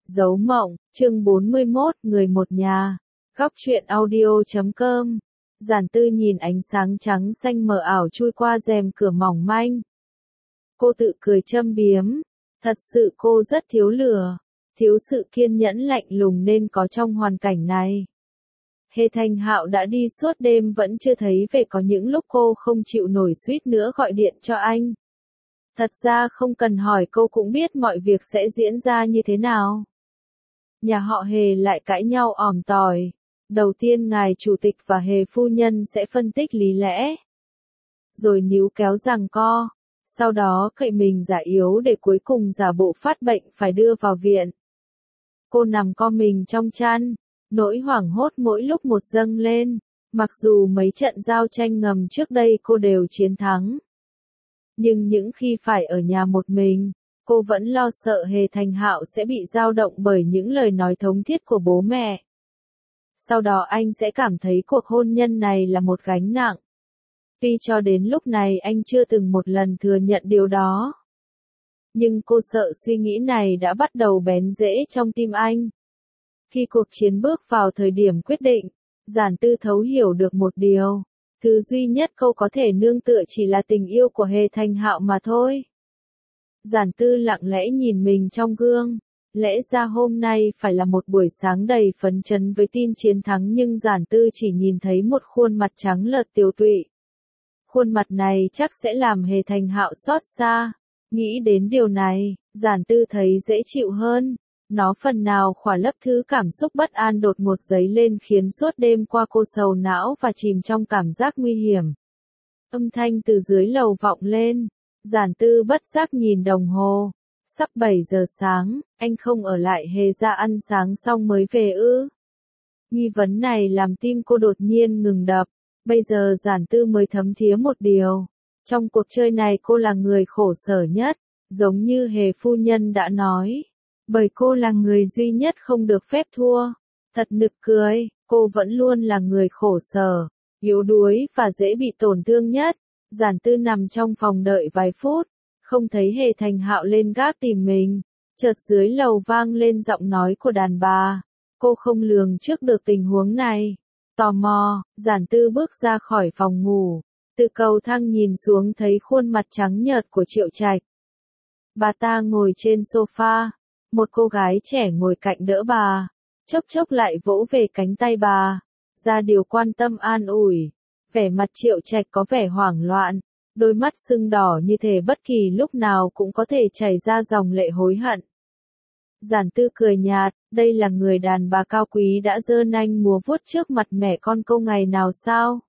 Dấu mộng, chương 41, người một nhà. Góc truyện audio.com. Giản Tư nhìn ánh sáng trắng xanh mờ ảo chui qua rèm cửa mỏng manh. Cô tự cười châm biếm. Thật sự cô rất thiếu lửa, thiếu sự kiên nhẫn lạnh lùng nên có trong hoàn cảnh này. Hề Thành Hạo đã đi suốt đêm vẫn chưa thấy về, có những lúc cô không chịu nổi suýt nữa gọi điện cho anh. Thật ra không cần hỏi cô cũng biết mọi việc sẽ diễn ra như thế nào. Nhà họ Hề lại cãi nhau òm tỏi. Đầu tiên ngài chủ tịch và Hề phu nhân sẽ phân tích lý lẽ. Rồi níu kéo giằng co. Sau đó cậy mình giả yếu để cuối cùng giả bộ phát bệnh phải đưa vào viện. Cô nằm co mình trong chăn. Nỗi hoảng hốt mỗi lúc một dâng lên. Mặc dù mấy trận giao tranh ngầm trước đây cô đều chiến thắng. Nhưng những khi phải ở nhà một mình, cô vẫn lo sợ Hề Thành Hạo sẽ bị dao động bởi những lời nói thống thiết của bố mẹ. Sau đó anh sẽ cảm thấy cuộc hôn nhân này là một gánh nặng. Tuy cho đến lúc này anh chưa từng một lần thừa nhận điều đó. Nhưng cô sợ suy nghĩ này đã bắt đầu bén rễ trong tim anh. Khi cuộc chiến bước vào thời điểm quyết định, Giản Tư thấu hiểu được một điều. Thứ duy nhất cô có thể nương tựa chỉ là tình yêu của Hề Thành Hạo mà thôi. Giản Tư lặng lẽ nhìn mình trong gương. Lẽ ra hôm nay phải là một buổi sáng đầy phấn chấn với tin chiến thắng, nhưng Giản Tư chỉ nhìn thấy một khuôn mặt trắng lợt tiều tụy. Khuôn mặt này chắc sẽ làm Hề Thành Hạo xót xa. Nghĩ đến điều này, Giản Tư thấy dễ chịu hơn. Nó phần nào khỏa lấp thứ cảm xúc bất an đột ngột dấy lên khiến suốt đêm qua cô sầu não và chìm trong cảm giác nguy hiểm. Âm thanh từ dưới lầu vọng lên. Giản Tư bất giác nhìn đồng hồ. Sắp 7 giờ sáng, anh không ở lại Hề ra ăn sáng xong mới về ư? Nghi vấn này làm tim cô đột nhiên ngừng đập. Bây giờ Giản Tư mới thấm thía một điều. Trong cuộc chơi này cô là người khổ sở nhất, giống như Hề phu nhân đã nói. Bởi cô là người duy nhất không được phép thua. Thật nực cười, cô vẫn luôn là người khổ sở, yếu đuối và dễ bị tổn thương nhất. Giản Tư nằm trong phòng đợi vài phút, không thấy Hề Thành Hạo lên gác tìm mình. Chợt dưới lầu vang lên giọng nói của đàn bà. Cô không lường trước được tình huống này. Tò mò, Giản Tư bước ra khỏi phòng ngủ. Từ cầu thang nhìn xuống thấy khuôn mặt trắng nhợt của Triệu Trạch. Bà ta ngồi trên sofa. Một cô gái trẻ ngồi cạnh đỡ bà. Chốc chốc lại vỗ về cánh tay bà. Ra điều quan tâm an ủi. Vẻ mặt Triệu Trạch có vẻ hoảng loạn. Đôi mắt sưng đỏ như thể bất kỳ lúc nào cũng có thể chảy ra dòng lệ hối hận. Giản Tư cười nhạt, đây là người đàn bà cao quý đã giơ nanh múa vuốt trước mặt mẹ con cô ngày nào sao?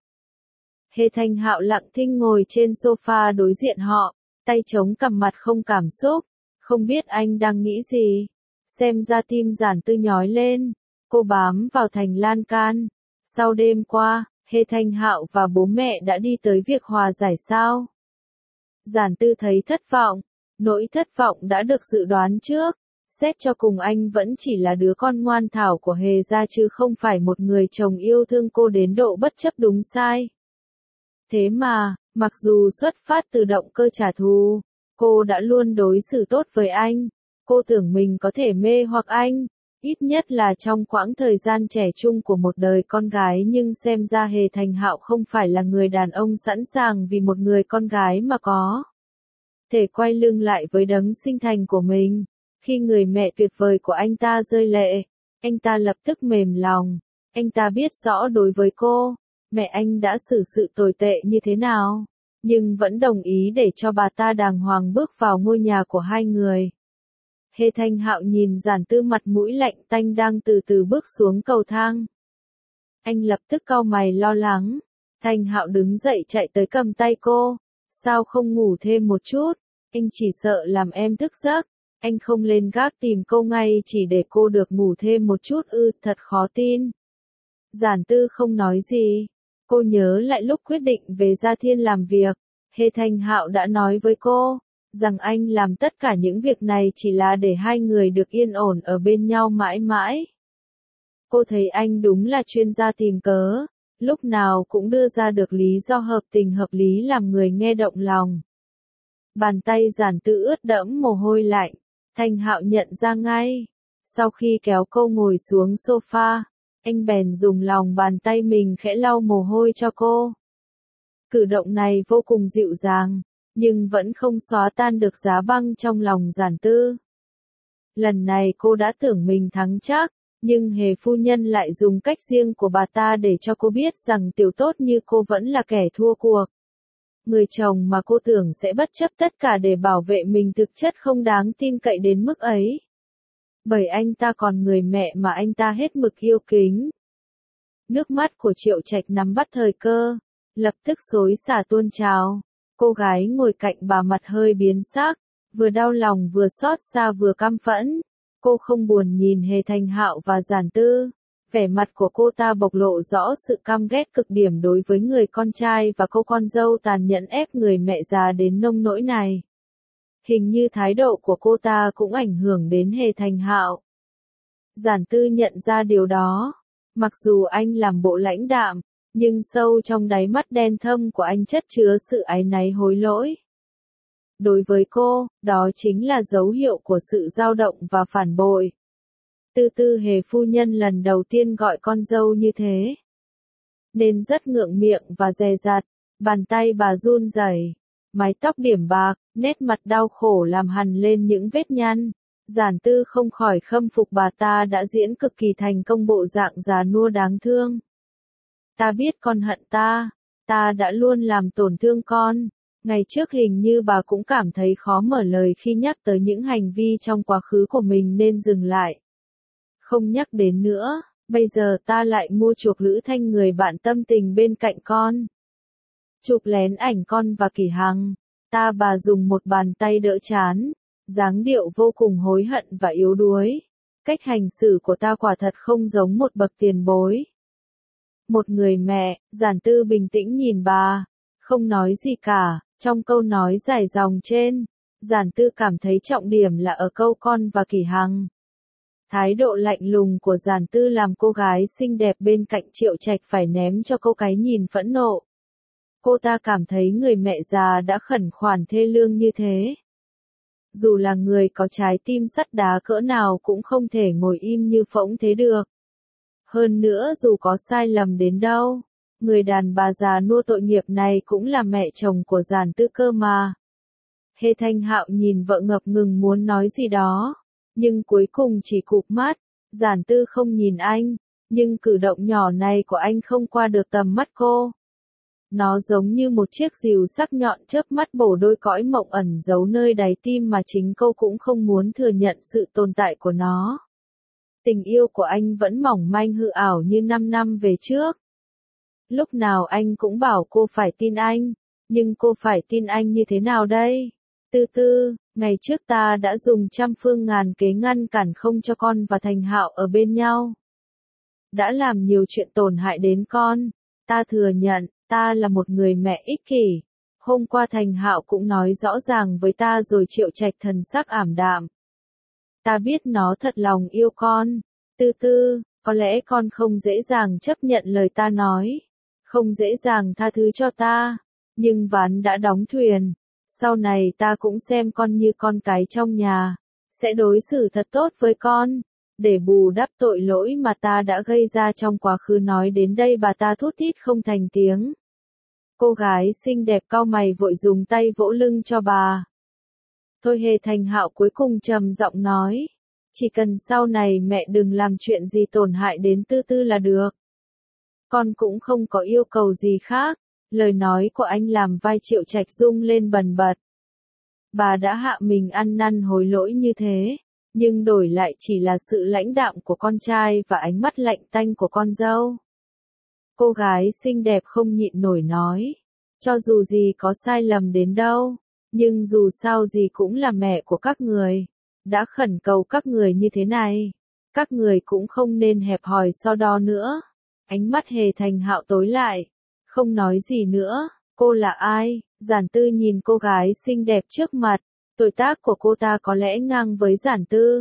Hề Thành Hạo lặng thinh ngồi trên sofa đối diện họ, tay chống cằm mặt không cảm xúc, không biết anh đang nghĩ gì. Xem ra tim Giản Tư nhói lên, cô bám vào thành lan can. Sau đêm qua, Hề Thành Hạo và bố mẹ đã đi tới việc hòa giải sao? Giản Tư thấy thất vọng, nỗi thất vọng đã được dự đoán trước. Xét cho cùng anh vẫn chỉ là đứa con ngoan thảo của Hề gia chứ không phải một người chồng yêu thương cô đến độ bất chấp đúng sai. Thế mà, mặc dù xuất phát từ động cơ trả thù, cô đã luôn đối xử tốt với anh. Cô tưởng mình có thể mê hoặc anh, ít nhất là trong quãng thời gian trẻ trung của một đời con gái, nhưng xem ra Hề Thành Hạo không phải là người đàn ông sẵn sàng vì một người con gái mà có thể quay lưng lại với đấng sinh thành của mình. Khi người mẹ tuyệt vời của anh ta rơi lệ, anh ta lập tức mềm lòng. Anh ta biết rõ đối với cô, mẹ anh đã xử sự tồi tệ như thế nào, nhưng vẫn đồng ý để cho bà ta đàng hoàng bước vào ngôi nhà của hai người. Hề Thành Hạo nhìn Giản Tư mặt mũi lạnh tanh đang từ từ bước xuống cầu thang. Anh lập tức cau mày lo lắng. Thành Hạo đứng dậy chạy tới cầm tay cô. Sao không ngủ thêm một chút? Anh chỉ sợ làm em thức giấc. Anh không lên gác tìm cô ngay chỉ để cô được ngủ thêm một chút ư? Thật khó tin. Giản Tư không nói gì. Cô nhớ lại lúc quyết định về Gia Thiên làm việc. Hề Thành Hạo đã nói với cô rằng anh làm tất cả những việc này chỉ là để hai người được yên ổn ở bên nhau mãi mãi. Cô thấy anh đúng là chuyên gia tìm cớ, lúc nào cũng đưa ra được lý do hợp tình hợp lý làm người nghe động lòng. Bàn tay Giản Tư ướt đẫm mồ hôi lạnh, Thành Hạo nhận ra ngay. Sau khi kéo cô ngồi xuống sofa, anh bèn dùng lòng bàn tay mình khẽ lau mồ hôi cho cô. Cử động này vô cùng dịu dàng, nhưng vẫn không xóa tan được giá băng trong lòng Giản Tư. Lần này cô đã tưởng mình thắng chắc, nhưng Hề phu nhân lại dùng cách riêng của bà ta để cho cô biết rằng tiểu tốt như cô vẫn là kẻ thua cuộc. Người chồng mà cô tưởng sẽ bất chấp tất cả để bảo vệ mình thực chất không đáng tin cậy đến mức ấy. Bởi anh ta còn người mẹ mà anh ta hết mực yêu kính. Nước mắt của Triệu Trạch nắm bắt thời cơ, lập tức xối xả tuôn trào. Cô gái ngồi cạnh bà mặt hơi biến sắc, vừa đau lòng vừa xót xa vừa căm phẫn. Cô không buồn nhìn Hề Thành Hạo và Giản Tư. Vẻ mặt của cô ta bộc lộ rõ sự căm ghét cực điểm đối với người con trai và cô con dâu tàn nhẫn ép người mẹ già đến nông nỗi này. Hình như thái độ của cô ta cũng ảnh hưởng đến Hề Thành Hạo. Giản Tư nhận ra điều đó. Mặc dù anh làm bộ lãnh đạm, nhưng sâu trong đáy mắt đen thâm của anh chất chứa sự áy náy hối lỗi. Đối với cô, đó chính là dấu hiệu của sự dao động và phản bội. Từ từ Hề phu nhân lần đầu tiên gọi con dâu như thế, nên rất ngượng miệng và dè dặt, bàn tay bà run rẩy, mái tóc điểm bạc, nét mặt đau khổ làm hằn lên những vết nhăn. Giản Tư không khỏi khâm phục bà ta đã diễn cực kỳ thành công bộ dạng già nua đáng thương. Ta biết con hận ta đã luôn làm tổn thương con. Ngày trước hình như bà cũng cảm thấy khó mở lời khi nhắc tới những hành vi trong quá khứ của mình nên dừng lại. Không nhắc đến nữa, bây giờ ta lại mua chuộc Lữ Thanh người bạn tâm tình bên cạnh con. Chụp lén ảnh con và Kỷ Hằng, bà dùng một bàn tay đỡ chán, dáng điệu vô cùng hối hận và yếu đuối. Cách hành xử của ta quả thật không giống một bậc tiền bối. Một người mẹ, Giản Tư bình tĩnh nhìn bà, không nói gì cả. Trong câu nói dài dòng trên, Giản Tư cảm thấy trọng điểm là ở câu con và Kỷ Hằng. Thái độ lạnh lùng của Giản Tư làm cô gái xinh đẹp bên cạnh Triệu Trạch phải ném cho cô cái nhìn phẫn nộ. Cô ta cảm thấy người mẹ già đã khẩn khoản thê lương như thế. Dù là người có trái tim sắt đá cỡ nào cũng không thể ngồi im như phỗng thế được. Hơn nữa dù có sai lầm đến đâu, người đàn bà già nua tội nghiệp này cũng là mẹ chồng của Giản Tư cơ mà. Hề Thành Hạo nhìn vợ ngập ngừng muốn nói gì đó, nhưng cuối cùng chỉ cụp mắt. Giản Tư không nhìn anh, nhưng cử động nhỏ này của anh không qua được tầm mắt cô. Nó giống như một chiếc rìu sắc nhọn chớp mắt bổ đôi cõi mộng ẩn giấu nơi đáy tim mà chính cô cũng không muốn thừa nhận sự tồn tại của nó. Tình yêu của anh vẫn mỏng manh hư ảo như 5 năm về trước. Lúc nào anh cũng bảo cô phải tin anh, nhưng cô phải tin anh như thế nào đây? Tư, ngày trước ta đã dùng trăm phương ngàn kế ngăn cản không cho con và Thành Hạo ở bên nhau. Đã làm nhiều chuyện tổn hại đến con, ta thừa nhận, ta là một người mẹ ích kỷ. Hôm qua Thành Hạo cũng nói rõ ràng với ta rồi. Triệu Trạch thần sắc ảm đạm. Ta biết nó thật lòng yêu con. Tư, có lẽ con không dễ dàng chấp nhận lời ta nói, không dễ dàng tha thứ cho ta, nhưng ván đã đóng thuyền. Sau này ta cũng xem con như con cái trong nhà, sẽ đối xử thật tốt với con, để bù đắp tội lỗi mà ta đã gây ra trong quá khứ. Nói đến đây bà ta thút thít không thành tiếng. Cô gái xinh đẹp cau mày vội dùng tay vỗ lưng cho bà. Thôi Hề Thành Hạo cuối cùng trầm giọng nói, chỉ cần sau này mẹ đừng làm chuyện gì tổn hại đến Tư là được. Con cũng không có yêu cầu gì khác. Lời nói của anh làm vai Triệu Trạch rung lên bần bật. Bà đã hạ mình ăn năn hối lỗi như thế, nhưng đổi lại chỉ là sự lãnh đạm của con trai và ánh mắt lạnh tanh của con dâu. Cô gái xinh đẹp không nhịn nổi nói, cho dù gì có sai lầm đến đâu, nhưng dù sao gì cũng là mẹ của các người. Đã khẩn cầu các người như thế này, các người cũng không nên hẹp hòi so đo nữa. Ánh mắt Hề Thành Hạo tối lại, không nói gì nữa. Cô là ai? Giản Tư nhìn cô gái xinh đẹp trước mặt, tuổi tác của cô ta có lẽ ngang với Giản Tư.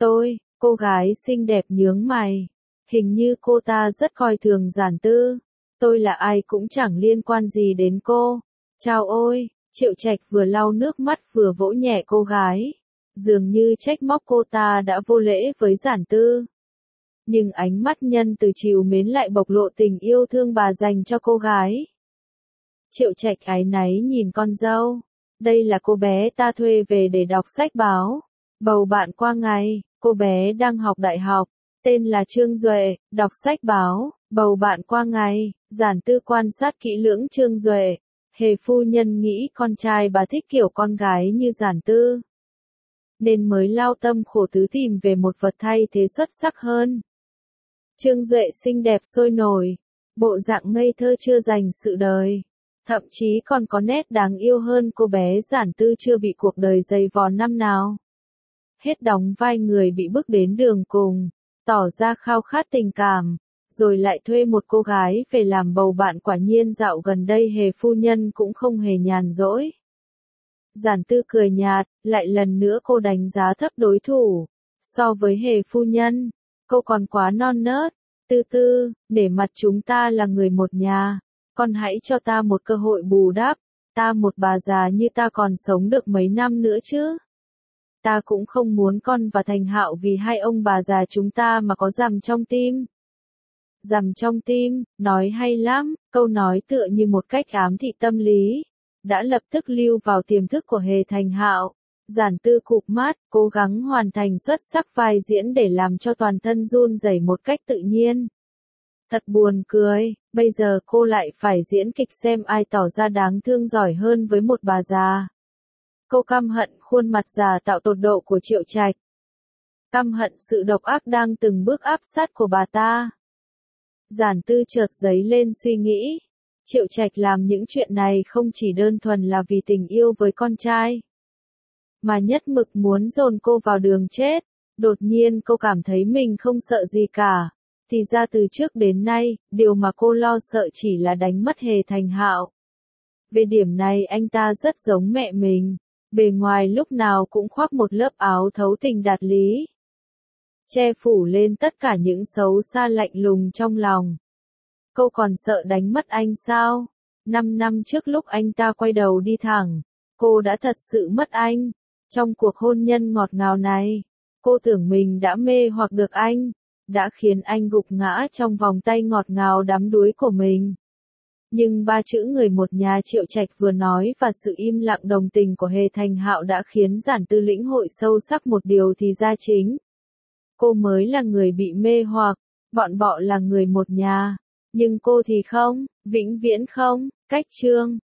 Cô gái xinh đẹp nhướng mày, hình như cô ta rất coi thường Giản Tư. Tôi là ai cũng chẳng liên quan gì đến cô. Chao ôi, Triệu Trạch vừa lau nước mắt vừa vỗ nhẹ cô gái. dường như trách móc cô ta đã vô lễ với Giản Tư. Nhưng ánh mắt nhân từ trìu mến lại bộc lộ tình yêu thương bà dành cho cô gái. Triệu Trạch áy náy nhìn con dâu. Đây là cô bé ta thuê về để đọc sách báo. Bầu bạn qua ngày, cô bé đang học đại học. Tên là Trương Duệ, đọc sách báo, bầu bạn qua ngày. Giản Tư quan sát kỹ lưỡng Trương Duệ. Hề phu nhân nghĩ con trai bà thích kiểu con gái như Giản Tư, nên mới lao tâm khổ tứ tìm về một vật thay thế xuất sắc hơn. Trương Duệ xinh đẹp sôi nổi, bộ dạng ngây thơ chưa dành sự đời, thậm chí còn có nét đáng yêu hơn cô bé Giản Tư chưa bị cuộc đời dày vò năm nào. Hết đóng vai người bị bước đến đường cùng, tỏ ra khao khát tình cảm, rồi lại thuê một cô gái về làm bầu bạn, quả nhiên dạo gần đây Hề phu nhân cũng không hề nhàn rỗi. Giản Tư cười nhạt, lại lần nữa cô đánh giá thấp đối thủ. So với Hề phu nhân, cô còn quá non nớt. Tư Tư, để mặt chúng ta là người một nhà, con hãy cho ta một cơ hội bù đắp. Ta một bà già như ta còn sống được mấy năm nữa chứ? Ta cũng không muốn con và Thành Hạo vì hai ông bà già chúng ta mà có dằm trong tim. Dằm trong tim, nói hay lắm, câu nói tựa như một cách ám thị tâm lý, đã lập tức lưu vào tiềm thức của Hề Thành Hạo. Giản Tư cụp mắt, cố gắng hoàn thành xuất sắc vai diễn để làm cho toàn thân run rẩy một cách tự nhiên. Thật buồn cười, bây giờ cô lại phải diễn kịch xem ai tỏ ra đáng thương giỏi hơn với một bà già. Cô căm hận khuôn mặt già tạo tột độ của Triệu Trạch. Căm hận sự độc ác đang từng bước áp sát của bà ta. Giản Tư chợt dấy lên suy nghĩ. Triệu Trạch làm những chuyện này không chỉ đơn thuần là vì tình yêu với con trai, mà nhất mực muốn dồn cô vào đường chết. Đột nhiên cô cảm thấy mình không sợ gì cả. Thì ra từ trước đến nay, điều mà cô lo sợ chỉ là đánh mất Hề Thành Hạo. Về điểm này anh ta rất giống mẹ mình. Bề ngoài lúc nào cũng khoác một lớp áo thấu tình đạt lý, che phủ lên tất cả những xấu xa lạnh lùng trong lòng. Cô còn sợ đánh mất anh sao? 5 năm trước lúc anh ta quay đầu đi thẳng, cô đã thật sự mất anh. Trong cuộc hôn nhân ngọt ngào này, cô tưởng mình đã mê hoặc được anh, đã khiến anh gục ngã trong vòng tay ngọt ngào đắm đuối của mình. Nhưng ba chữ người một nhà Triệu Trạch vừa nói và sự im lặng đồng tình của Hề Thành Hạo đã khiến Giản Tư lĩnh hội sâu sắc một điều, thì ra chính cô mới là người bị mê hoặc, bọn họ là người một nhà, nhưng cô thì không, vĩnh viễn không. Cách chương